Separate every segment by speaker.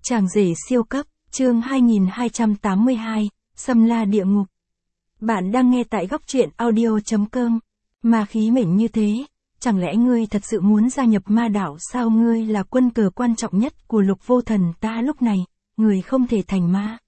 Speaker 1: Chàng rể siêu cấp, chương 2282, Xâm La Địa Ngục. Bạn đang nghe tại góc truyện audio.com. Ma khí mệnh như thế, chẳng lẽ ngươi thật sự muốn gia nhập ma đạo sao? Ngươi là quân cờ quan trọng nhất của Lục Vô Thần ta lúc này, người không thể thành ma.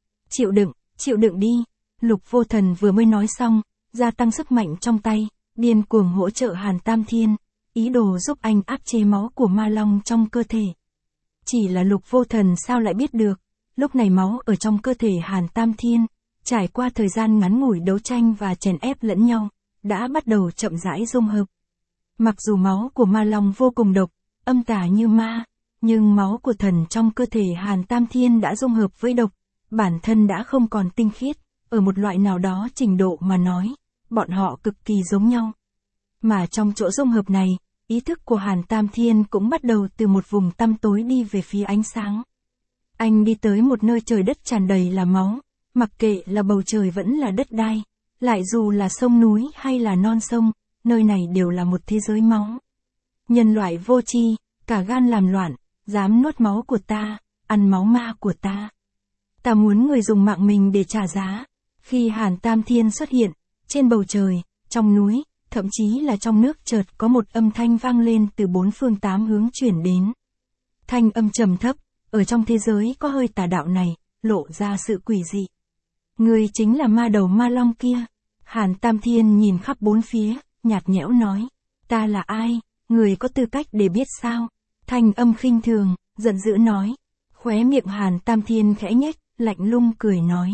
Speaker 1: Chịu đựng đi. Lục Vô Thần vừa mới nói xong, gia tăng sức mạnh trong tay, điên cuồng hỗ trợ Hàn Tam Thiên, ý đồ giúp anh áp chế máu của ma long trong cơ thể. Chỉ là Lục Vô Thần sao lại biết được, lúc này máu ở trong cơ thể Hàn Tam Thiên, trải qua thời gian ngắn ngủi đấu tranh và chèn ép lẫn nhau, đã bắt đầu chậm rãi dung hợp. Mặc dù máu của ma long vô cùng độc, âm tà như ma, nhưng máu của thần trong cơ thể Hàn Tam Thiên đã dung hợp với độc, bản thân đã không còn tinh khiết, ở một loại nào đó trình độ mà nói, bọn họ cực kỳ giống nhau. Mà trong chỗ dung hợp này, ý thức của Hàn Tam Thiên cũng bắt đầu từ một vùng tăm tối đi về phía ánh sáng. Anh đi tới một nơi trời đất tràn đầy là máu, mặc kệ là bầu trời vẫn là đất đai, lại dù là sông núi hay là non sông, nơi này đều là một thế giới máu. Nhân loại vô tri, cả gan làm loạn, dám nuốt máu của ta, ăn máu ma của ta. Ta muốn người dùng mạng mình để trả giá. Khi Hàn Tam Thiên xuất hiện, trên bầu trời, trong núi, thậm chí là trong nước chợt có một âm thanh vang lên từ bốn phương tám hướng chuyển đến. Thanh âm trầm thấp, ở trong thế giới có hơi tà đạo này, lộ ra sự quỷ dị. Ngươi chính là ma đầu ma long kia. Hàn Tam Thiên nhìn khắp bốn phía, nhạt nhẽo nói. Ta là ai, người có tư cách để biết sao? Thanh âm khinh thường, giận dữ nói. Khóe miệng Hàn Tam Thiên khẽ nhếch, lạnh lùng cười nói.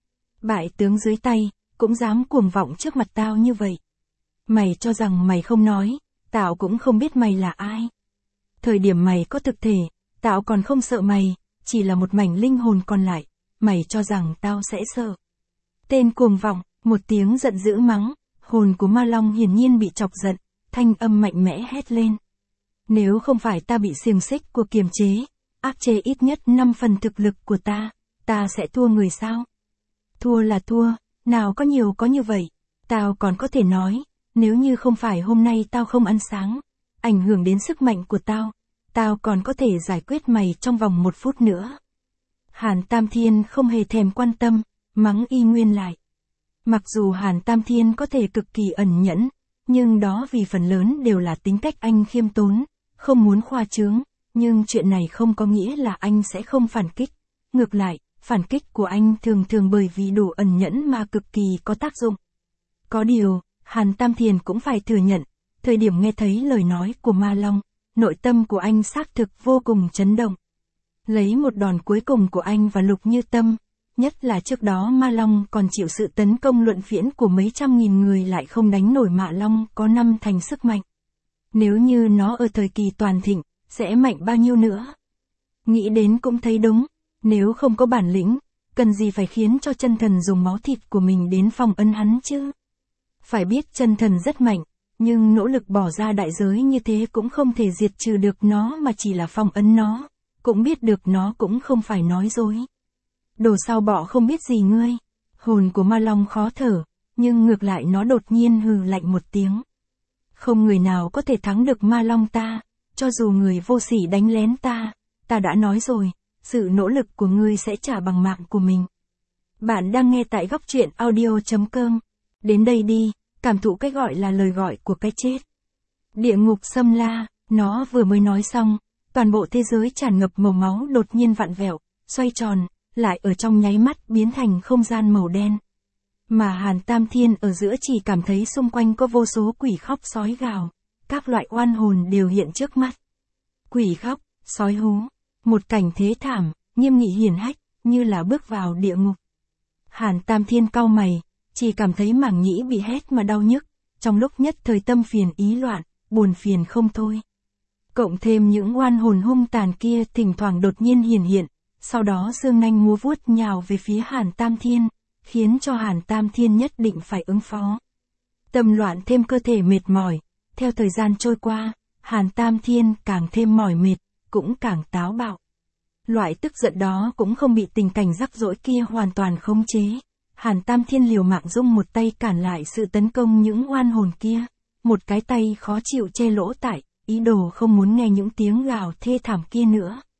Speaker 1: Bại tướng dưới tay, cũng dám cuồng vọng trước mặt tao như vậy. Mày cho rằng mày không nói, tao cũng không biết mày là ai. Thời điểm mày có thực thể, tao còn không sợ mày, chỉ là một mảnh linh hồn còn lại, mày cho rằng tao sẽ sợ. Tên cuồng vọng, một tiếng giận dữ mắng, hồn của ma long hiển nhiên bị chọc giận, thanh âm mạnh mẽ hét lên. Nếu không phải ta bị xiềng xích của kiềm chế, áp chế ít nhất 5 phần thực lực của ta sẽ thua người sao? Thua là thua, nào có nhiều có như vậy, tao còn có thể nói, nếu như không phải hôm nay tao không ăn sáng, ảnh hưởng đến sức mạnh của tao còn có thể giải quyết mày trong vòng 1 phút nữa. Hàn Tam Thiên không hề thèm quan tâm, mắng y nguyên lại. Mặc dù Hàn Tam Thiên có thể cực kỳ ẩn nhẫn, nhưng đó vì phần lớn đều là tính cách anh khiêm tốn, không muốn khoa trương, nhưng chuyện này không có nghĩa là anh sẽ không phản kích. Ngược lại, phản kích của anh thường bởi vì đủ ẩn nhẫn mà cực kỳ có tác dụng. Có điều, Hàn Tam Thiên cũng phải thừa nhận, thời điểm nghe thấy lời nói của ma long, nội tâm của anh xác thực vô cùng chấn động. Lấy một đòn cuối cùng của anh và Lục Như Tâm, nhất là trước đó ma long còn chịu sự tấn công luận phiến của mấy trăm nghìn người lại không đánh nổi ma long có 5 thành sức mạnh. Nếu như nó ở thời kỳ toàn thịnh, sẽ mạnh bao nhiêu nữa? Nghĩ đến cũng thấy đúng, nếu không có bản lĩnh, cần gì phải khiến cho chân thần dùng máu thịt của mình đến phong ấn hắn chứ? Phải biết chân thần rất mạnh, nhưng nỗ lực bỏ ra đại giới như thế cũng không thể diệt trừ được nó mà chỉ là phong ấn nó, cũng biết được nó cũng không phải nói dối. Đồ sao bọ không biết gì ngươi. Hồn của ma long khó thở, nhưng ngược lại nó đột nhiên hừ lạnh một tiếng. Không người nào có thể thắng được ma long ta, cho dù người vô sỉ đánh lén ta đã nói rồi, sự nỗ lực của ngươi sẽ trả bằng mạng của mình. Bạn đang nghe tại góc truyện audio.com. Đến đây đi, cảm thụ cái gọi là lời gọi của cái chết. Địa ngục xâm la, nó vừa mới nói xong, toàn bộ thế giới tràn ngập màu máu đột nhiên vặn vẹo, xoay tròn, lại ở trong nháy mắt biến thành không gian màu đen. Mà Hàn Tam Thiên ở giữa chỉ cảm thấy xung quanh có vô số quỷ khóc sói gào, các loại oan hồn đều hiện trước mắt. Quỷ khóc, sói hú, một cảnh thế thảm, nghiêm nghị hiển hách, như là bước vào địa ngục. Hàn Tam Thiên cau mày, chỉ cảm thấy màng nhĩ bị hét mà đau nhức, trong lúc nhất thời tâm phiền ý loạn, buồn phiền không thôi. Cộng thêm những oan hồn hung tàn kia thỉnh thoảng đột nhiên hiện, sau đó dương nanh múa vuốt nhào về phía Hàn Tam Thiên, khiến cho Hàn Tam Thiên nhất định phải ứng phó. Tâm loạn thêm cơ thể mệt mỏi, theo thời gian trôi qua, Hàn Tam Thiên càng thêm mỏi mệt, cũng càng táo bạo. Loại tức giận đó cũng không bị tình cảnh rắc rối kia hoàn toàn khống chế. Hàn Tam Thiên liều mạng dùng một tay cản lại sự tấn công những oan hồn kia, một cái tay khó chịu che lỗ tai, ý đồ không muốn nghe những tiếng gào thê thảm kia nữa.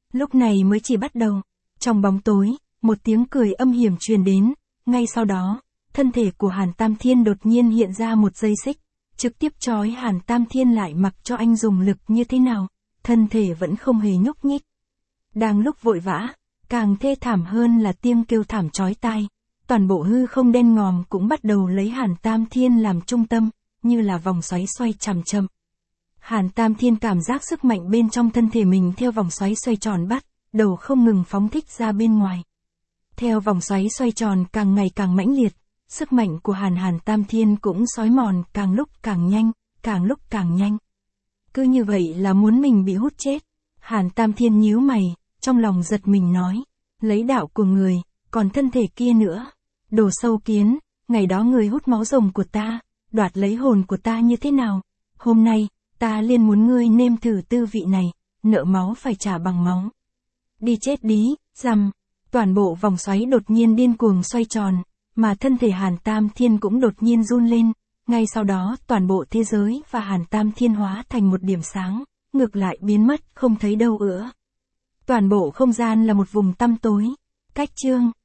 Speaker 1: Lúc này mới chỉ bắt đầu. Trong bóng tối, một tiếng cười âm hiểm truyền đến, ngay sau đó, thân thể của Hàn Tam Thiên đột nhiên hiện ra một dây xích, trực tiếp trói Hàn Tam Thiên lại mặc cho anh dùng lực như thế nào, thân thể vẫn không hề nhúc nhích. Đang lúc vội vã, càng thê thảm hơn là tiếng kêu thảm chói tai, toàn bộ hư không đen ngòm cũng bắt đầu lấy Hàn Tam Thiên làm trung tâm, như là vòng xoáy xoay chậm chậm. Hàn Tam Thiên cảm giác sức mạnh bên trong thân thể mình theo vòng xoáy xoay tròn bắt đầu không ngừng phóng thích ra bên ngoài. Theo vòng xoáy xoay tròn càng ngày càng mãnh liệt, sức mạnh của Hàn Tam Thiên cũng xói mòn càng lúc càng nhanh, càng lúc càng nhanh. Cứ như vậy là muốn mình bị hút chết. Hàn Tam Thiên nhíu mày, trong lòng giật mình nói, lấy đạo của người, còn thân thể kia nữa. Đồ sâu kiến, ngày đó người hút máu rồng của ta, đoạt lấy hồn của ta như thế nào? Hôm nay, ta liền muốn ngươi nêm thử tư vị này, nợ máu phải trả bằng máu. Đi chết đi, rằm. Toàn bộ vòng xoáy đột nhiên điên cuồng xoay tròn, mà thân thể Hàn Tam Thiên cũng đột nhiên run lên. Ngay sau đó toàn bộ thế giới và Hàn Tam Thiên hóa thành một điểm sáng, ngược lại biến mất không thấy đâu nữa. Toàn bộ không gian là một vùng tăm tối. Cách chương